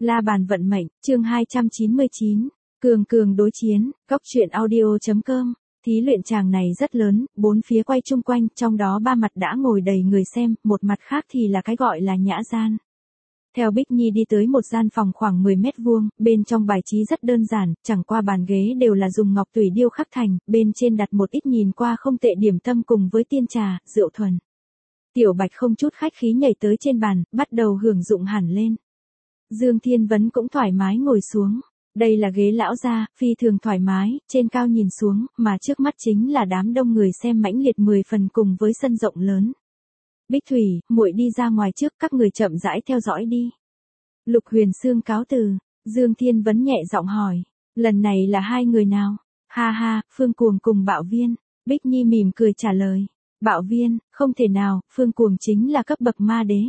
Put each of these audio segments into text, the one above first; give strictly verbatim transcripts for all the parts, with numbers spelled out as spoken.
La bàn vận mệnh, chương hai trăm chín mươi chín. Cường cường đối chiến, góc truyện audio chấm com. Thí luyện tràng này rất lớn, bốn phía quay chung quanh, trong đó ba mặt đã ngồi đầy người xem, một mặt khác thì là cái gọi là nhã gian. Theo Bích Nhi đi tới một gian phòng khoảng mười mét vuông, bên trong bài trí rất đơn giản, chẳng qua bàn ghế đều là dùng ngọc tùy điêu khắc thành, bên trên đặt một ít nhìn qua không tệ điểm tâm cùng với tiên trà, rượu thuần. Tiểu Bạch không chút khách khí nhảy tới trên bàn, bắt đầu hưởng dụng hẳn lên. Dương Thiên Vấn cũng thoải mái ngồi xuống. Đây là ghế lão gia, phi thường thoải mái, trên cao nhìn xuống, mà trước mắt chính là đám đông người xem mãnh liệt mười phần cùng với sân rộng lớn. Bích Thủy, muội đi ra ngoài trước, các người chậm rãi theo dõi đi. Lục Huyền Sương cáo từ. Dương Thiên Vấn nhẹ giọng hỏi, lần này là hai người nào? Ha ha, Phương Cuồng cùng Bạo Viên. Bích Nhi mỉm cười trả lời. Bạo Viên, không thể nào, Phương Cuồng chính là cấp bậc ma đế.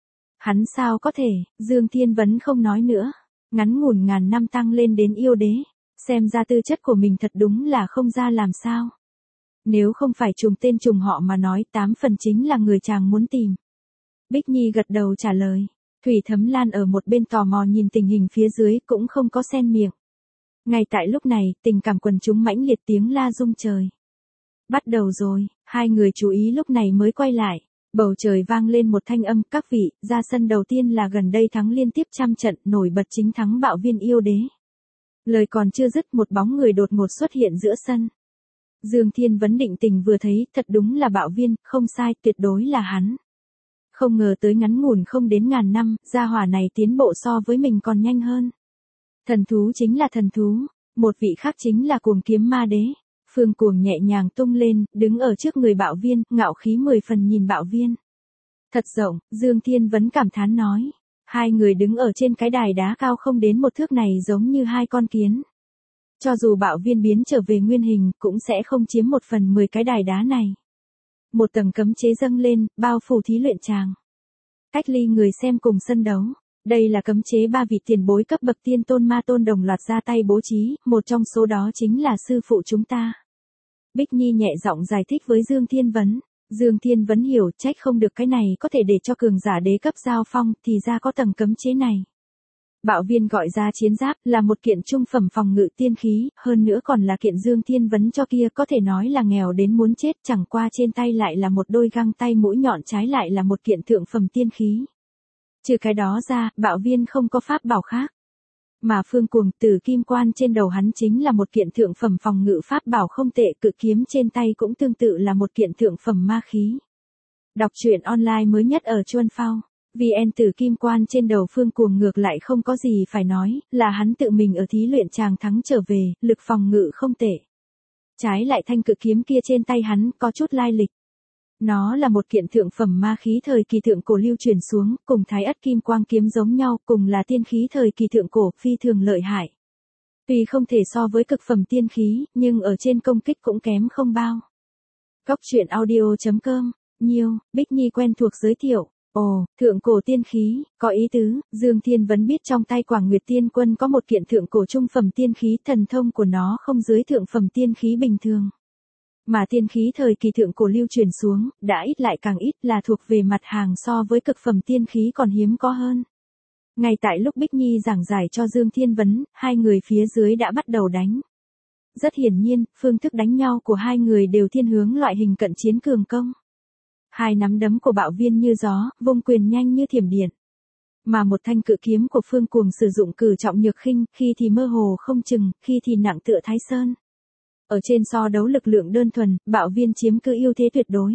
Hắn sao có thể? Dương Thiên Vấn không nói nữa. Ngắn ngủn ngàn năm tăng lên đến yêu đế. Xem ra tư chất của mình thật đúng là không ra làm sao. Nếu không phải trùng tên trùng họ mà nói, tám phần chính là người chàng muốn tìm. Bích Nhi gật đầu trả lời. Thủy Thấm Lan ở một bên tò mò nhìn tình hình phía dưới, cũng không có xen miệng. Ngay tại lúc này, tình cảm quần chúng mãnh liệt tiếng la rung trời. Bắt đầu rồi, hai người chú ý lúc này mới quay lại. Bầu trời vang lên một thanh âm, các vị, ra sân đầu tiên là gần đây thắng liên tiếp trăm trận, nổi bật chính thắng Bạo Viên yêu đế. Lời còn chưa dứt, một bóng người đột ngột xuất hiện giữa sân. Dương Thiên Vấn định tình vừa thấy, thật đúng là Bạo Viên, không sai, tuyệt đối là hắn. Không ngờ tới ngắn ngủn không đến ngàn năm, gia hỏa này tiến bộ so với mình còn nhanh hơn. Thần thú chính là thần thú, một vị khác chính là Cuồng Kiếm Ma Đế. Phương Cuồng nhẹ nhàng tung lên, đứng ở trước người Bạo Viên, ngạo khí mười phần nhìn Bạo Viên. Thật rộng, Dương Thiên Vấn cảm thán nói. Hai người đứng ở trên cái đài đá cao không đến một thước này giống như hai con kiến. Cho dù Bạo Viên biến trở về nguyên hình, cũng sẽ không chiếm một phần mười cái đài đá này. Một tầng cấm chế dâng lên, bao phủ thí luyện tràng. Cách ly người xem cùng sân đấu. Đây là cấm chế ba vị tiền bối cấp bậc tiên tôn ma tôn đồng loạt ra tay bố trí, một trong số đó chính là sư phụ chúng ta. Bích Nhi nhẹ giọng giải thích với Dương Thiên Vấn. Dương Thiên Vấn hiểu, trách không được cái này có thể để cho cường giả đế cấp giao phong, thì ra có tầng cấm chế này. Bạo Viên gọi ra chiến giáp, là một kiện trung phẩm phòng ngự tiên khí, hơn nữa còn là kiện Dương Thiên Vấn cho kia, có thể nói là nghèo đến muốn chết, chẳng qua trên tay lại là một đôi găng tay mũi nhọn, trái lại là một kiện thượng phẩm tiên khí. Trừ cái đó ra, Bạo Viên không có pháp bảo khác. Mà Phương Cuồng, Tử Kim Quan trên đầu hắn chính là một kiện thượng phẩm phòng ngự pháp bảo không tệ, cự kiếm trên tay cũng tương tự là một kiện thượng phẩm ma khí. Đọc truyện online mới nhất ở Chuân Phao. vê en Tử Kim Quan trên đầu Phương Cuồng ngược lại không có gì phải nói, là hắn tự mình ở thí luyện tràng thắng trở về, lực phòng ngự không tệ. Trái lại thanh cự kiếm kia trên tay hắn có chút lai lịch. Nó là một kiện thượng phẩm ma khí thời kỳ thượng cổ lưu truyền xuống, cùng Thái Ất Kim Quang kiếm giống nhau, cùng là tiên khí thời kỳ thượng cổ, phi thường lợi hại. Tuy không thể so với cực phẩm tiên khí, nhưng ở trên công kích cũng kém không bao. Góc truyện audio chấm com, Nhiêu, Bích Nhi quen thuộc giới thiệu. Ồ, thượng cổ tiên khí, có ý tứ. Dương Thiên Vấn biết trong tay Quảng Nguyệt Tiên Quân có một kiện thượng cổ trung phẩm tiên khí, thần thông của nó không dưới thượng phẩm tiên khí bình thường. Mà tiên khí thời kỳ thượng cổ lưu truyền xuống, đã ít lại càng ít, là thuộc về mặt hàng so với cực phẩm tiên khí còn hiếm có hơn. Ngay tại lúc Bích Nhi giảng giải cho Dương Thiên Vấn, hai người phía dưới đã bắt đầu đánh. Rất hiển nhiên, phương thức đánh nhau của hai người đều thiên hướng loại hình cận chiến cường công. Hai nắm đấm của Bạo Viên như gió, vung quyền nhanh như thiểm điện. Mà một thanh cự kiếm của Phương Cuồng sử dụng cử trọng nhược khinh, khi thì mơ hồ không chừng, khi thì nặng tựa Thái Sơn. Ở trên so đấu lực lượng đơn thuần, Bạo Viên chiếm cứ ưu thế tuyệt đối.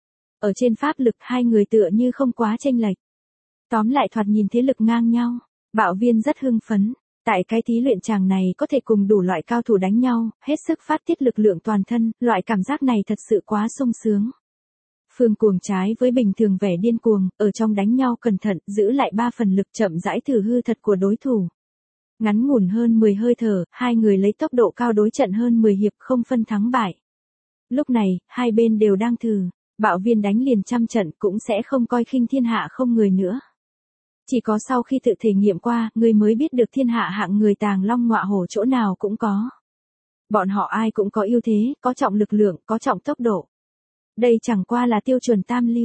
Ở trên pháp lực, hai người tựa như không quá chênh lệch. Tóm lại thoạt nhìn thế lực ngang nhau. Bạo Viên rất hưng phấn. Tại cái thí luyện tràng này có thể cùng đủ loại cao thủ đánh nhau, hết sức phát tiết lực lượng toàn thân, loại cảm giác này thật sự quá sung sướng. Phương Cuồng trái với bình thường vẻ điên cuồng, ở trong đánh nhau cẩn thận, giữ lại ba phần lực, chậm rãi thử hư thật của đối thủ. Ngắn ngủn hơn mười hơi thở, hai người lấy tốc độ cao đối trận hơn mười hiệp, không phân thắng bại. Lúc này, hai bên đều đang thử, Bạo Viên đánh liền trăm trận cũng sẽ không coi khinh thiên hạ không người nữa. Chỉ có sau khi tự thể nghiệm qua, người mới biết được thiên hạ hạng người tàng long ngọa hổ chỗ nào cũng có. Bọn họ ai cũng có ưu thế, có trọng lực lượng, có trọng tốc độ. Đây chẳng qua là tiêu chuẩn tam lưu.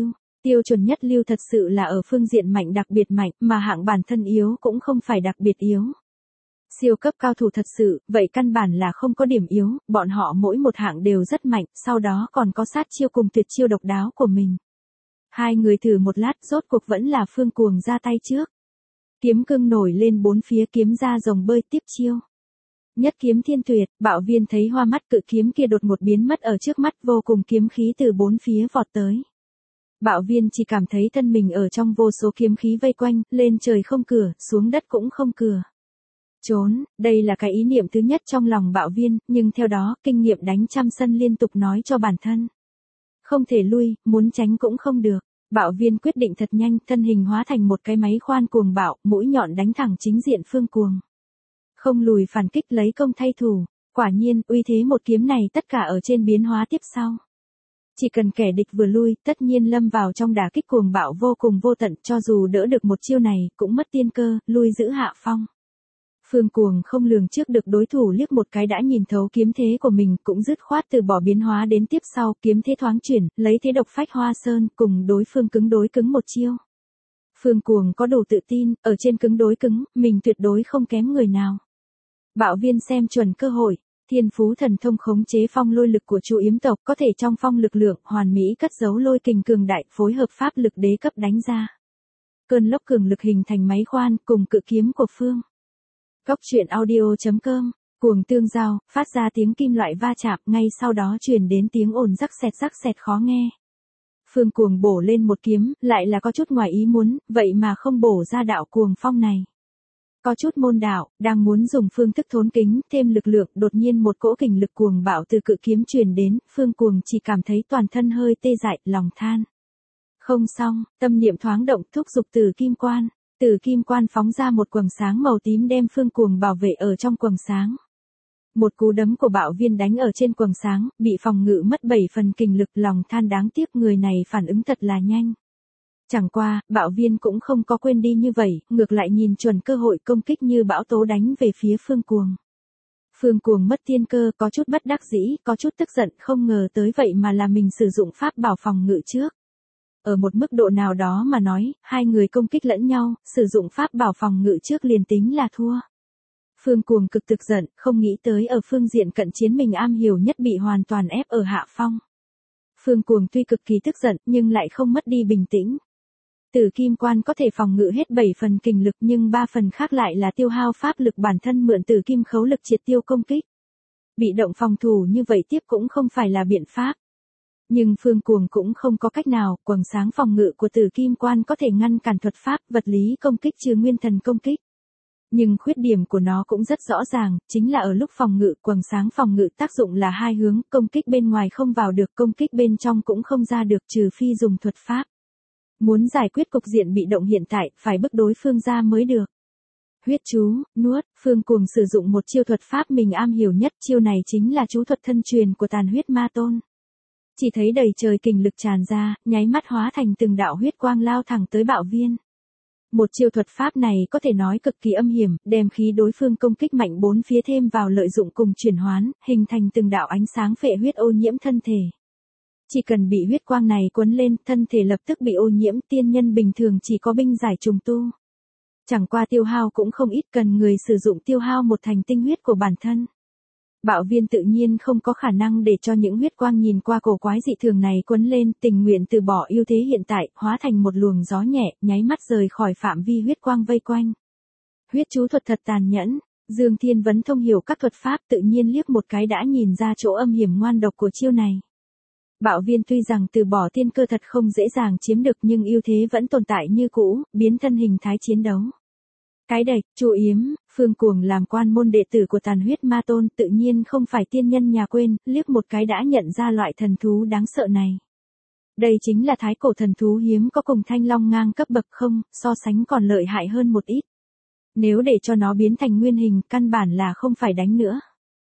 Tiêu chuẩn nhất lưu thật sự là ở phương diện mạnh đặc biệt mạnh, mà hạng bản thân yếu cũng không phải đặc biệt yếu. Siêu cấp cao thủ thật sự, vậy căn bản là không có điểm yếu, bọn họ mỗi một hạng đều rất mạnh, sau đó còn có sát chiêu cùng tuyệt chiêu độc đáo của mình. Hai người thử một lát, rốt cuộc vẫn là Phương Cuồng ra tay trước. Kiếm cương nổi lên bốn phía, kiếm ra rồng bơi tiếp chiêu. Nhất kiếm thiên tuyệt, Bạo Viên thấy hoa mắt, cự kiếm kia đột một biến mất ở trước mắt, vô cùng kiếm khí từ bốn phía vọt tới. Bạo Viên chỉ cảm thấy thân mình ở trong vô số kiếm khí vây quanh, lên trời không cửa, xuống đất cũng không cửa. Trốn, đây là cái ý niệm thứ nhất trong lòng Bạo Viên, nhưng theo đó, kinh nghiệm đánh trăm sân liên tục nói cho bản thân. Không thể lui, muốn tránh cũng không được. Bạo Viên quyết định thật nhanh, thân hình hóa thành một cái máy khoan cuồng bạo, mũi nhọn đánh thẳng chính diện Phương Cuồng. Không lùi phản kích, lấy công thay thủ, quả nhiên, uy thế một kiếm này tất cả ở trên biến hóa tiếp sau. Chỉ cần kẻ địch vừa lui, tất nhiên lâm vào trong đả kích cuồng bạo vô cùng vô tận, cho dù đỡ được một chiêu này, cũng mất tiên cơ, lui giữ hạ phong. Phương Cuồng không lường trước được đối thủ liếc một cái đã nhìn thấu kiếm thế của mình, cũng dứt khoát từ bỏ biến hóa đến tiếp sau, kiếm thế thoáng chuyển, lấy thế độc phách hoa sơn, cùng đối phương cứng đối cứng một chiêu. Phương Cuồng có đủ tự tin, ở trên cứng đối cứng, mình tuyệt đối không kém người nào. Bạo Viên xem chuẩn cơ hội, thiên phú thần thông khống chế phong lôi lực của Chu Yếm tộc, có thể trong phong lực lượng hoàn mỹ cất giấu lôi kình cường đại, phối hợp pháp lực đế cấp đánh ra. Cơn lốc cường lực hình thành máy khoan, cùng cự kiếm của Phương. Góc truyện audio chấm com, cuồng tương giao, phát ra tiếng kim loại va chạm, ngay sau đó truyền đến tiếng ồn rắc xẹt rắc xẹt khó nghe. Phương Cuồng bổ lên một kiếm, lại là có chút ngoài ý muốn, vậy mà không bổ ra đạo cuồng phong này. Có chút môn đạo, đang muốn dùng phương thức thốn kính, thêm lực lượng, đột nhiên một cỗ kình lực cuồng bạo từ cự kiếm truyền đến, Phương Cuồng chỉ cảm thấy toàn thân hơi tê dại, lòng than. Không xong, tâm niệm thoáng động, thúc giục Tử Kim Quan. Tử Kim Quan phóng ra một quầng sáng màu tím đem Phương Cuồng bảo vệ ở trong quầng sáng. Một cú đấm của Bạo Viên đánh ở trên quầng sáng, bị phòng ngự mất bảy phần kình lực, lòng than đáng tiếc người này phản ứng thật là nhanh. Chẳng qua, Bạo Viên cũng không có quên đi như vậy, ngược lại nhìn chuẩn cơ hội công kích như bão tố đánh về phía Phương Cuồng. Phương Cuồng mất tiên cơ, có chút bất đắc dĩ, có chút tức giận, không ngờ tới vậy mà là mình sử dụng pháp bảo phòng ngự trước. Ở một mức độ nào đó mà nói, hai người công kích lẫn nhau, sử dụng pháp bảo phòng ngự trước liền tính là thua. Phương Cuồng cực thực giận, không nghĩ tới ở phương diện cận chiến mình am hiểu nhất bị hoàn toàn ép ở hạ phong. Phương Cuồng tuy cực kỳ tức giận, nhưng lại không mất đi bình tĩnh. Tử Kim Quan có thể phòng ngự hết bảy phần kình lực, nhưng ba phần khác lại là tiêu hao pháp lực bản thân mượn Tử Kim khấu lực triệt tiêu công kích. Bị động phòng thủ như vậy tiếp cũng không phải là biện pháp. Nhưng Phương Cuồng cũng không có cách nào, quầng sáng phòng ngự của Tử Kim Quan có thể ngăn cản thuật pháp, vật lý công kích trừ nguyên thần công kích. Nhưng khuyết điểm của nó cũng rất rõ ràng, chính là ở lúc phòng ngự, quầng sáng phòng ngự tác dụng là hai hướng, công kích bên ngoài không vào được, công kích bên trong cũng không ra được, trừ phi dùng thuật pháp. Muốn giải quyết cục diện bị động hiện tại, phải bức đối phương ra mới được. Huyết chú, nuốt, Phương Cuồng sử dụng một chiêu thuật pháp mình am hiểu nhất, chiêu này chính là chú thuật thân truyền của Tàn Huyết Ma Tôn. Chỉ thấy đầy trời kình lực tràn ra, nháy mắt hóa thành từng đạo huyết quang lao thẳng tới Bạo Viên. Một chiêu thuật pháp này có thể nói cực kỳ âm hiểm, đem khí đối phương công kích mạnh bốn phía thêm vào lợi dụng cùng chuyển hoán, hình thành từng đạo ánh sáng phệ huyết ô nhiễm thân thể. Chỉ cần bị huyết quang này quấn lên, thân thể lập tức bị ô nhiễm, tiên nhân bình thường chỉ có binh giải trùng tu. Chẳng qua tiêu hao cũng không ít, cần người sử dụng tiêu hao một thành tinh huyết của bản thân. Bạo Viên tự nhiên không có khả năng để cho những huyết quang nhìn qua cổ quái dị thường này quấn lên, tình nguyện từ bỏ ưu thế hiện tại, hóa thành một luồng gió nhẹ, nháy mắt rời khỏi phạm vi huyết quang vây quanh. Huyết chú thuật thật tàn nhẫn, Dương Thiên Vấn thông hiểu các thuật pháp, tự nhiên liếc một cái đã nhìn ra chỗ âm hiểm ngoan độc của chiêu này. Bạo Viên tuy rằng từ bỏ tiên cơ thật không dễ dàng chiếm được, nhưng ưu thế vẫn tồn tại như cũ, biến thân hình thái chiến đấu. Cái đạch, Chu Yếm, Phương Cuồng làm quan môn đệ tử của Tàn Huyết Ma Tôn, tự nhiên không phải tiên nhân nhà quên, liếc một cái đã nhận ra loại thần thú đáng sợ này. Đây chính là thái cổ thần thú hiếm có, cùng thanh long ngang cấp bậc, không, so sánh còn lợi hại hơn một ít. Nếu để cho nó biến thành nguyên hình, căn bản là không phải đánh nữa.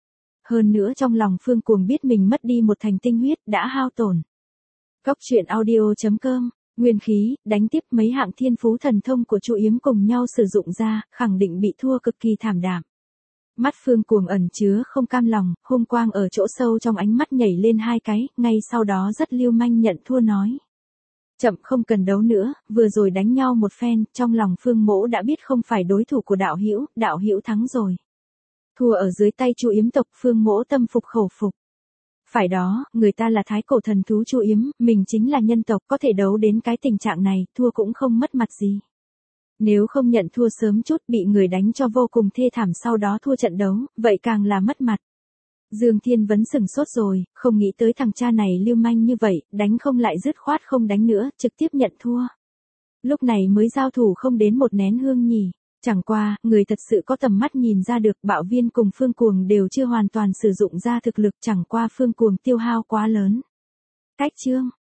Hơn nữa trong lòng Phương Cuồng biết mình mất đi một thành tinh huyết, đã hao tổn. Góc truyện audio chấm com, nguyên khí, đánh tiếp mấy hạng thiên phú thần thông của Chu Yếm cùng nhau sử dụng ra, khẳng định bị thua cực kỳ thảm đạm. Mắt Phương Cuồng ẩn chứa không cam lòng, hung quang ở chỗ sâu trong ánh mắt nhảy lên hai cái, ngay sau đó rất lưu manh nhận thua nói. Chậm, không cần đấu nữa, vừa rồi đánh nhau một phen, trong lòng Phương Mỗ đã biết không phải đối thủ của đạo hữu, đạo hữu thắng rồi. Thua ở dưới tay Chu Yếm tộc, Phương Mỗ tâm phục khẩu phục. Phải đó, người ta là thái cổ thần thú Chu Yếm, mình chính là nhân tộc, có thể đấu đến cái tình trạng này, thua cũng không mất mặt gì. Nếu không nhận thua sớm chút bị người đánh cho vô cùng thê thảm sau đó thua trận đấu, vậy càng là mất mặt. Dương Thiên Vấn sửng sốt rồi, không nghĩ tới thằng cha này lưu manh như vậy, đánh không lại dứt khoát không đánh nữa, trực tiếp nhận thua. Lúc này mới giao thủ không đến một nén hương nhỉ. Chẳng qua, người thật sự có tầm mắt nhìn ra được Bạo Viên cùng Phương Cuồng đều chưa hoàn toàn sử dụng ra thực lực, chẳng qua Phương Cuồng tiêu hao quá lớn. Cách chương